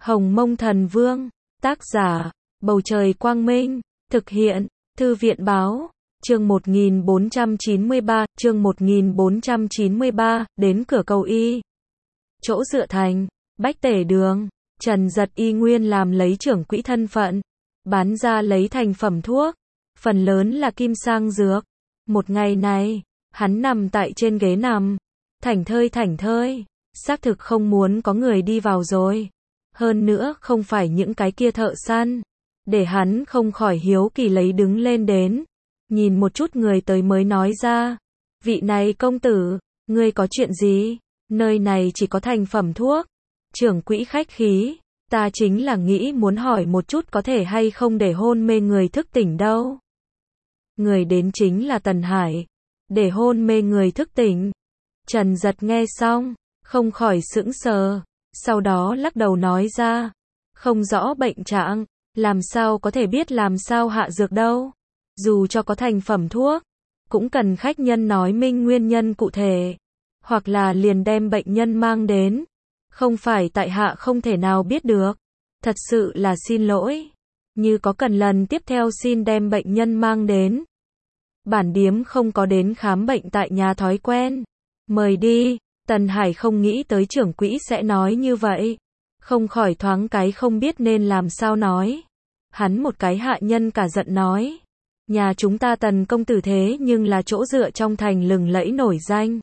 Hồng Mông Thần Vương, tác giả, Bầu Trời Quang Minh, thực hiện, Thư viện Báo, chương 1493, đến cửa cầu y. Chỗ dựa thành, Bách Tể Đường, Trần Giật y nguyên làm lấy trưởng quỹ thân phận, bán ra lấy thành phẩm thuốc, phần lớn là kim sang dược. Một ngày này, hắn nằm tại trên ghế nằm, thảnh thơi, xác thực không muốn có người đi vào rồi. Hơn nữa không phải những cái kia thợ săn, để hắn không khỏi hiếu kỳ lấy đứng lên đến, nhìn một chút người tới mới nói ra, vị này công tử, ngươi có chuyện gì, nơi này chỉ có thành phẩm thuốc. Trưởng quỹ khách khí, ta chính là nghĩ muốn hỏi một chút có thể hay không để hôn mê người thức tỉnh đâu. Người đến chính là Tần Hải, để hôn mê người thức tỉnh. Trần Giật nghe xong, không khỏi sững sờ, sau đó lắc đầu nói ra, không rõ bệnh trạng, làm sao có thể biết làm sao hạ dược đâu. Dù cho có thành phẩm thuốc, cũng cần khách nhân nói minh nguyên nhân cụ thể, hoặc là liền đem bệnh nhân mang đến. Không phải tại hạ không thể nào biết được, thật sự là xin lỗi. Như có cần lần tiếp theo xin đem bệnh nhân mang đến. Bản điếm không có đến khám bệnh tại nhà thói quen. Mời đi. Tần Hải không nghĩ tới trưởng quỹ sẽ nói như vậy, không khỏi thoáng cái không biết nên làm sao nói. Hắn một cái hạ nhân cả giận nói, nhà chúng ta Tần công tử thế nhưng là chỗ dựa trong thành lừng lẫy nổi danh.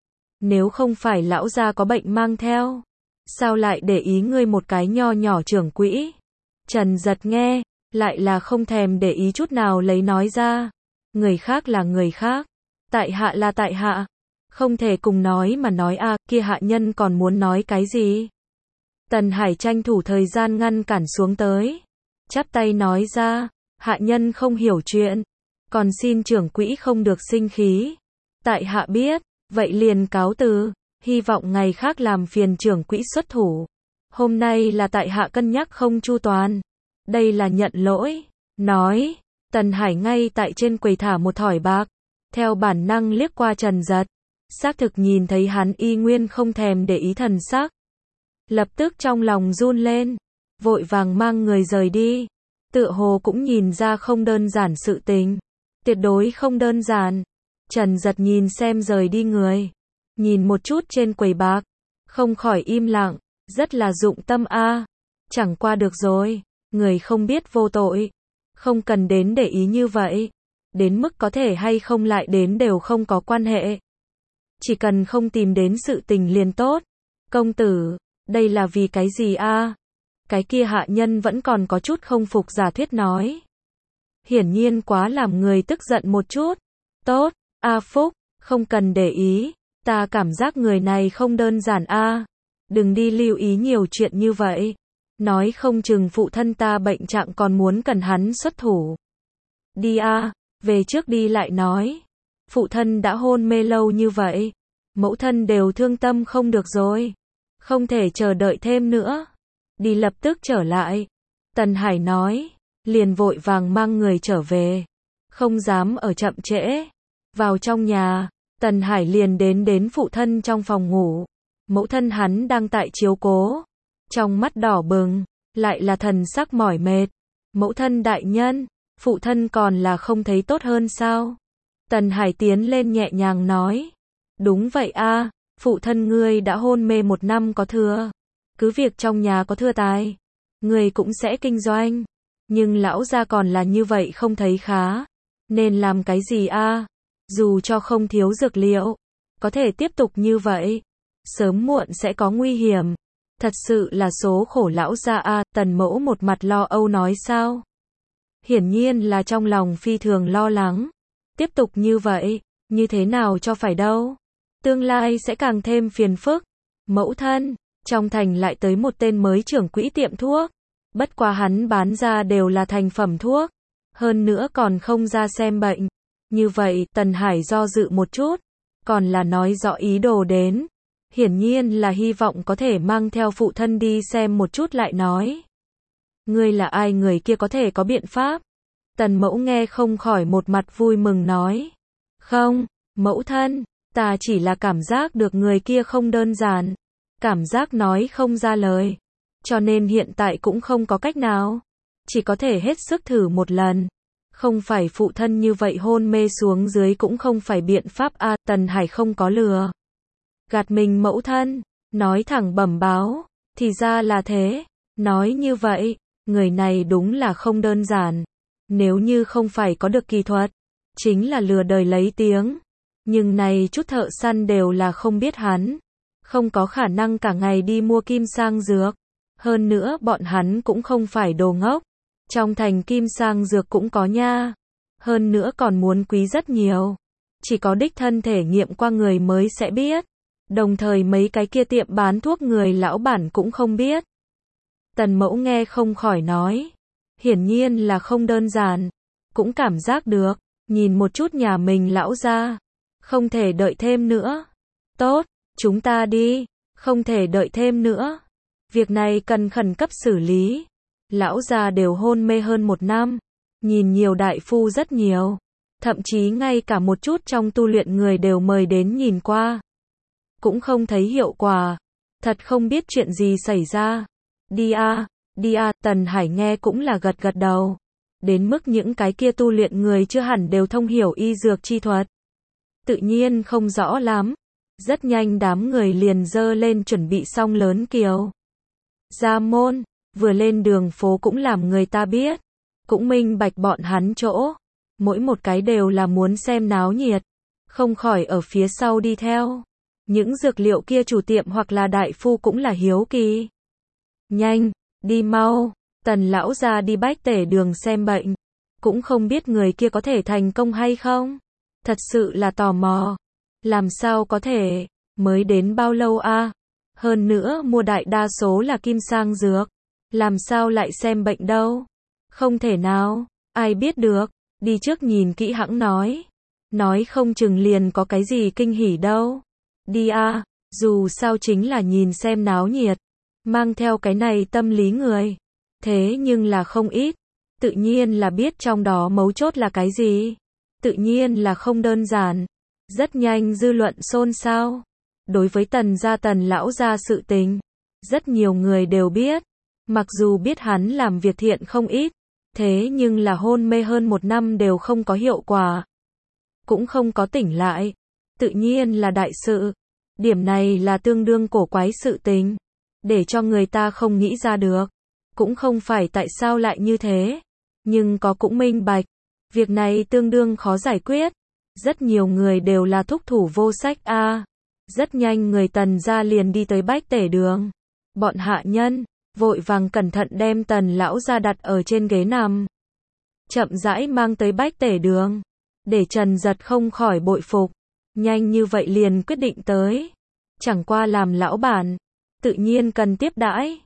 Nếu không phải lão gia có bệnh mang theo, sao lại để ý ngươi một cái nho nhỏ trưởng quỹ. Trần Giật nghe, lại là không thèm để ý chút nào lấy nói ra, người khác là người khác, tại hạ là tại hạ. Không thể cùng nói mà nói a, kia hạ nhân còn muốn nói cái gì? Tần Hải tranh thủ thời gian ngăn cản xuống tới, chắp tay nói ra, hạ nhân không hiểu chuyện, còn xin trưởng quỹ không được sinh khí. Tại hạ biết, vậy liền cáo từ, hy vọng ngày khác làm phiền trưởng quỹ xuất thủ. Hôm nay là tại hạ cân nhắc không chu toàn, đây là nhận lỗi. Nói, Tần Hải ngay tại trên quầy thả một thỏi bạc, theo bản năng liếc qua Trần Giật. Xác thực nhìn thấy hắn y nguyên không thèm để ý thần sắc. Lập tức trong lòng run lên, vội vàng mang người rời đi. Tựa hồ cũng nhìn ra không đơn giản sự tình. Tuyệt đối không đơn giản. Trần Giật nhìn xem rời đi người, nhìn một chút trên quầy bạc, không khỏi im lặng, rất là dụng tâm a. Chẳng qua được rồi, người không biết vô tội, không cần đến để ý như vậy. Đến mức có thể hay không lại đến đều không có quan hệ. Chỉ cần không tìm đến sự tình liền tốt. Công tử, đây là vì cái gì a? Cái kia hạ nhân vẫn còn có chút không phục giả thuyết nói. Hiển nhiên quá làm người tức giận một chút. Tốt, A Phúc, không cần để ý, ta cảm giác người này không đơn giản a. Đừng đi lưu ý nhiều chuyện như vậy. Nói không chừng phụ thân ta bệnh trạng còn muốn cần hắn xuất thủ. Đi a, về trước đi lại nói. Phụ thân đã hôn mê lâu như vậy, mẫu thân đều thương tâm không được rồi, không thể chờ đợi thêm nữa, đi lập tức trở lại. Tần Hải nói, liền vội vàng mang người trở về, không dám ở chậm trễ. Vào trong nhà, Tần Hải liền đến phụ thân trong phòng ngủ, mẫu thân hắn đang tại chiếu cố, trong mắt đỏ bừng, lại là thần sắc mỏi mệt. Mẫu thân đại nhân, phụ thân còn là không thấy tốt hơn sao? Tần Hải tiến lên nhẹ nhàng nói, đúng vậy a, phụ thân ngươi đã hôn mê 1 năm có thừa, cứ việc trong nhà có thừa tài, ngươi cũng sẽ kinh doanh, nhưng lão gia còn là như vậy không thấy khá, nên làm cái gì a? Dù cho không thiếu dược liệu, có thể tiếp tục như vậy, sớm muộn sẽ có nguy hiểm, thật sự là số khổ lão gia a. Tần mẫu một mặt lo âu nói sao? Hiển nhiên là trong lòng phi thường lo lắng. Tiếp tục như vậy, như thế nào cho phải đâu? Tương lai sẽ càng thêm phiền phức. Mẫu thân, trong thành lại tới một tên mới trưởng quỹ tiệm thuốc. Bất quá hắn bán ra đều là thành phẩm thuốc. Hơn nữa còn không ra xem bệnh. Như vậy, Tần Hải do dự một chút. Còn là nói rõ ý đồ đến. Hiển nhiên là hy vọng có thể mang theo phụ thân đi xem một chút lại nói. Ngươi là ai, người kia có thể có biện pháp? Tần mẫu nghe không khỏi một mặt vui mừng nói. Không, mẫu thân, ta chỉ là cảm giác được người kia không đơn giản. Cảm giác nói không ra lời. cho nên hiện tại cũng không có cách nào. Chỉ có thể hết sức thử một lần. Không phải phụ thân như vậy hôn mê xuống dưới cũng không phải biện pháp a. Tần Hải không có lừa gạt mình mẫu thân, nói thẳng bẩm báo, thì ra là thế. Nói như vậy, người này đúng là không đơn giản. Nếu như không phải có được kỳ thuật, chính là lừa đời lấy tiếng. Nhưng này chút thợ săn đều là không biết hắn, không có khả năng cả ngày đi mua kim sang dược. Hơn nữa bọn hắn cũng không phải đồ ngốc. Trong thành kim sang dược cũng có nha. Hơn nữa còn muốn quý rất nhiều. Chỉ có đích thân thể nghiệm qua người mới sẽ biết. Đồng thời mấy cái kia tiệm bán thuốc người lão bản cũng không biết. Tần Mẫu nghe không khỏi nói. Hiển nhiên là không đơn giản. Cũng cảm giác được. Nhìn một chút nhà mình lão gia. Không thể đợi thêm nữa. Tốt, chúng ta đi. Không thể đợi thêm nữa. Việc này cần khẩn cấp xử lý. Lão già đều hôn mê hơn 1 năm. Nhìn nhiều đại phu rất nhiều. Thậm chí ngay cả một chút trong tu luyện người đều mời đến nhìn qua. Cũng không thấy hiệu quả. Thật không biết chuyện gì xảy ra. Đi a, Tần Hải nghe cũng là gật gật đầu. Đến mức những cái kia tu luyện người chưa hẳn đều thông hiểu y dược chi thuật. Tự nhiên không rõ lắm. Rất nhanh đám người liền dơ lên chuẩn bị xong lớn kiều. Ra môn, vừa lên đường phố cũng làm người ta biết. Cũng minh bạch bọn hắn chỗ. Mỗi một cái đều là muốn xem náo nhiệt. Không khỏi ở phía sau đi theo. Những dược liệu kia chủ tiệm hoặc là đại phu cũng là hiếu kỳ. Nhanh, đi mau. Tần lão ra đi Bách Tể Đường xem bệnh. Cũng không biết người kia có thể thành công hay không. Thật sự là tò mò. Làm sao có thể, mới đến bao lâu a? Hơn nữa mua đại đa số là kim sang dược. Làm sao lại xem bệnh đâu? Không thể nào, ai biết được. Đi trước nhìn kỹ hẵng nói. Nói không chừng liền có cái gì kinh hỉ đâu. Đi a, dù sao chính là nhìn xem náo nhiệt. Mang theo cái này tâm lý người. Thế nhưng là không ít. Tự nhiên là biết trong đó mấu chốt là cái gì. Tự nhiên là không đơn giản. Rất nhanh dư luận xôn xao. Đối với Tần gia Tần lão gia sự tình, rất nhiều người đều biết. Mặc dù biết hắn làm việc thiện không ít, thế nhưng là hôn mê hơn 1 năm đều không có hiệu quả. Cũng không có tỉnh lại. Tự nhiên là đại sự. Điểm này là tương đương cổ quái sự tình. Để cho người ta không nghĩ ra được. Cũng không phải tại sao lại như thế. Nhưng có cũng minh bạch. Việc này tương đương khó giải quyết. Rất nhiều người đều là thúc thủ vô sách a. Rất nhanh người Tần gia liền đi tới Bách Tể Đường. Bọn hạ nhân vội vàng cẩn thận đem Tần lão gia đặt ở trên ghế nằm. Chậm rãi mang tới Bách Tể Đường. Để Trần Giật không khỏi bội phục. Nhanh như vậy liền quyết định tới. Chẳng qua làm lão bản. Tự nhiên cần tiếp đãi.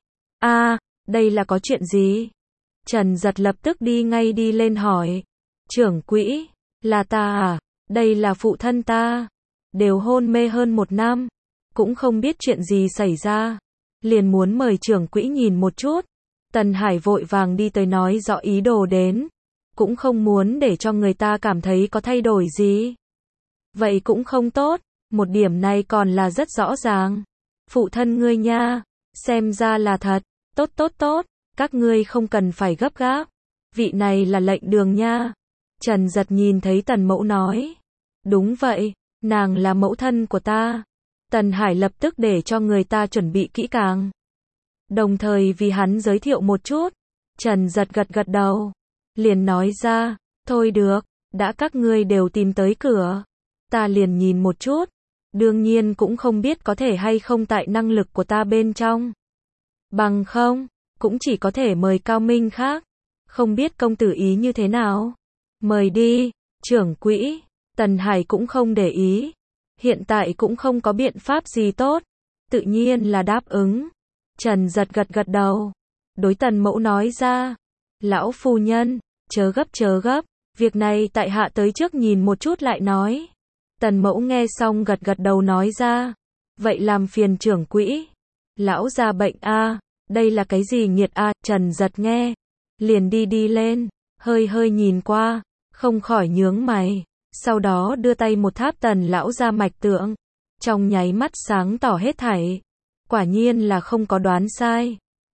Đây là có chuyện gì? Trần Giật lập tức đi ngay đi lên hỏi. Trưởng quỹ, là ta à? Đây là phụ thân ta. Đều hôn mê hơn 1 năm. Cũng không biết chuyện gì xảy ra. Liền muốn mời trưởng quỹ nhìn một chút. Tần Hải vội vàng đi tới nói rõ ý đồ đến. Cũng không muốn để cho người ta cảm thấy có thay đổi gì. Vậy cũng không tốt. Một điểm này còn là rất rõ ràng. Phụ thân ngươi nha. Xem ra là thật. Tốt. Các ngươi không cần phải gấp gáp. Vị này là lệnh đường nha. Trần Giật nhìn thấy Tần Mẫu nói. Đúng vậy. Nàng là mẫu thân của ta. Tần Hải lập tức để cho người ta chuẩn bị kỹ càng. Đồng thời vì hắn giới thiệu một chút. Trần Giật gật đầu. Liền nói ra. Thôi được. Đã các ngươi đều tìm tới cửa. Ta liền nhìn một chút. Đương nhiên cũng không biết có thể hay không tại năng lực của ta bên trong. Bằng không, cũng chỉ có thể mời cao minh khác. Không biết công tử ý như thế nào. Mời đi, trưởng quỹ. Tần Hải cũng không để ý. Hiện tại cũng không có biện pháp gì tốt. Tự nhiên là đáp ứng. Trần Giật gật đầu. Đối Tần Mẫu nói ra. Lão phu nhân, chớ gấp. Việc này tại hạ tới trước nhìn một chút lại nói. Tần Mẫu nghe xong gật đầu nói ra. Vậy làm phiền trưởng quỹ. Lão già bệnh a. Đây là cái gì nghiệt a? Trần Giật nghe. Liền đi lên. Hơi nhìn qua. Không khỏi nhướng mày. Sau đó đưa tay một tháp Tần lão ra mạch tượng. Trong nháy mắt sáng tỏ hết thảy. Quả nhiên là không có đoán sai.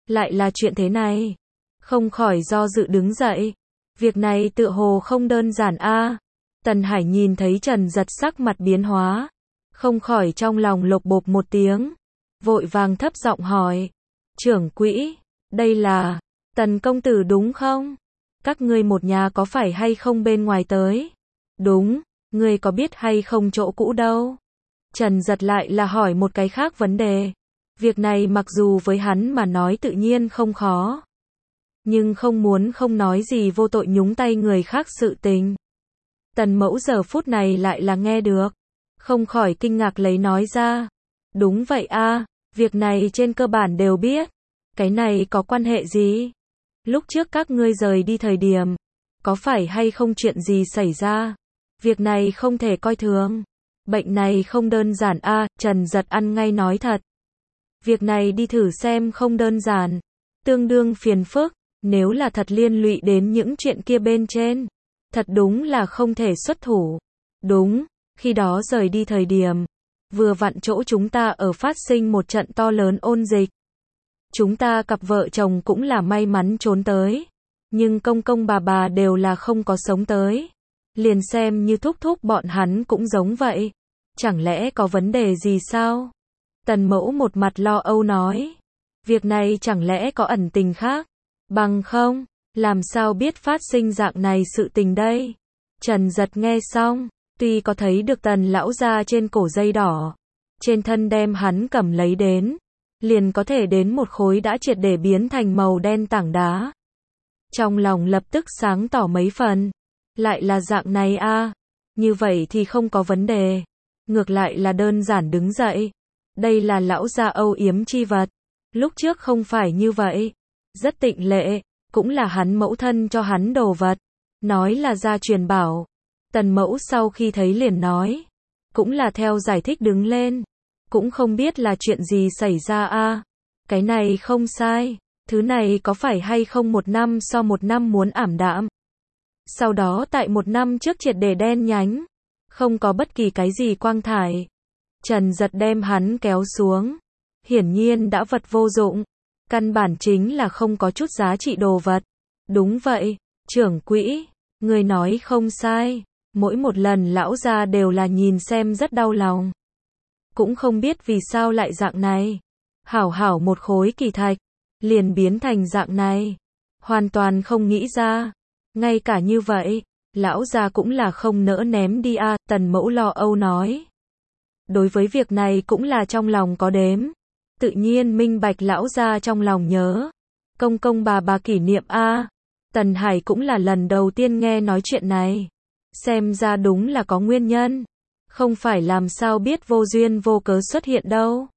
lại là chuyện thế này. Không khỏi do dự đứng dậy. Việc này tựa hồ không đơn giản a. Tần Hải nhìn thấy Trần Giật sắc mặt biến hóa, không khỏi trong lòng lộc bộp một tiếng, vội vàng thấp giọng hỏi, trưởng quỹ, đây là Tần công tử đúng không? Các ngươi một nhà có phải hay không bên ngoài tới? Đúng, ngươi có biết hay không chỗ cũ đâu? Trần Giật lại là hỏi một cái khác vấn đề. Việc này mặc dù với hắn mà nói tự nhiên không khó, nhưng không muốn không nói gì vô tội nhúng tay người khác sự tình. Tần Mẫu giờ phút này lại là nghe được, không khỏi kinh ngạc lấy nói ra. Đúng vậy a, việc này trên cơ bản đều biết. Cái này có quan hệ gì? Lúc trước các ngươi rời đi thời điểm, có phải hay không chuyện gì xảy ra? Việc này không thể coi thường. Bệnh này không đơn giản a, Trần Giật ăn ngay nói thật. Việc này đi thử xem không đơn giản, tương đương phiền phức, nếu là thật liên lụy đến những chuyện kia bên trên, thật đúng là không thể xuất thủ. Đúng, khi đó rời đi thời điểm, vừa vặn chỗ chúng ta ở phát sinh một trận to lớn ôn dịch. Chúng ta cặp vợ chồng cũng là may mắn trốn tới, nhưng công công bà đều là không có sống tới. Liền xem như thúc thúc bọn hắn cũng giống vậy. Chẳng lẽ có vấn đề gì sao? Tần Mẫu một mặt lo âu nói. Việc này chẳng lẽ có ẩn tình khác? Bằng không, làm sao biết phát sinh dạng này sự tình đây? Trần Giật nghe xong, tuy có thấy được Tần lão gia trên cổ dây đỏ, trên thân đem hắn cầm lấy đến, liền có thể đến một khối đã triệt để biến thành màu đen tảng đá. Trong lòng lập tức sáng tỏ mấy phần, lại là dạng này a, như vậy thì không có vấn đề, ngược lại là đơn giản đứng dậy. Đây là lão gia âu yếm chi vật, lúc trước không phải như vậy, rất tịnh lệ, cũng là hắn mẫu thân cho hắn đồ vật, nói là gia truyền bảo. Tần Mẫu sau khi thấy liền nói, cũng là theo giải thích đứng lên, cũng không biết là chuyện gì xảy ra a. Cái này không sai, thứ này có phải hay không một năm so một năm muốn ảm đạm, sau đó tại một năm trước triệt để đen nhánh, không có bất kỳ cái gì quang thải. Trần Giật đem hắn kéo xuống, hiển nhiên đã vật vô dụng, căn bản chính là không có chút giá trị đồ vật. Đúng vậy, trưởng quỹ, người nói không sai, mỗi một lần lão gia đều là nhìn xem rất đau lòng. Cũng không biết vì sao lại dạng này, hảo hảo một khối kỳ thạch, liền biến thành dạng này, hoàn toàn không nghĩ ra. Ngay cả như vậy, lão gia cũng là không nỡ ném đi a. Tần Mẫu lo âu nói. Đối với việc này cũng là trong lòng có đếm, tự nhiên minh bạch lão gia trong lòng nhớ. Công công bà kỷ niệm a. Tần Hải cũng là lần đầu tiên nghe nói chuyện này, xem ra đúng là có nguyên nhân, không phải làm sao biết vô duyên vô cớ xuất hiện đâu.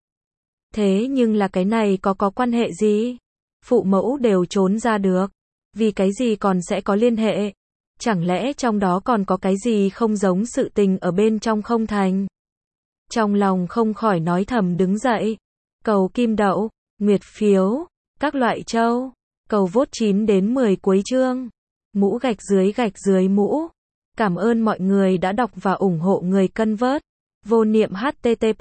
Thế nhưng là cái này có quan hệ gì? Phụ mẫu đều trốn ra được, vì cái gì còn sẽ có liên hệ? Chẳng lẽ trong đó còn có cái gì không giống sự tình ở bên trong không thành? Trong lòng không khỏi nói thầm đứng dậy, cầu kim đậu, nguyệt phiếu, các loại châu, cầu vote 9 đến 10 cuối chương, mũ gạch dưới mũ. Cảm ơn mọi người đã đọc và ủng hộ người cân vớt. Vô niệm http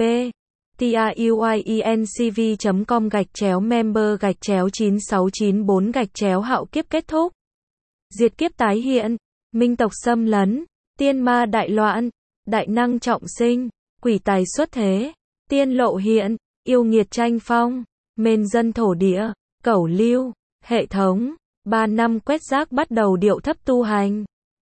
truyencv.com/member/9694 hạo kiếp kết thúc. Diệt kiếp tái hiện, minh tộc xâm lấn, tiên ma đại loạn, đại năng trọng sinh, quỷ tài xuất thế, tiên lộ hiện, yêu nghiệt tranh phong, mên dân thổ địa, cẩu lưu, hệ thống, 3 năm quét rác bắt đầu điệu thấp tu hành.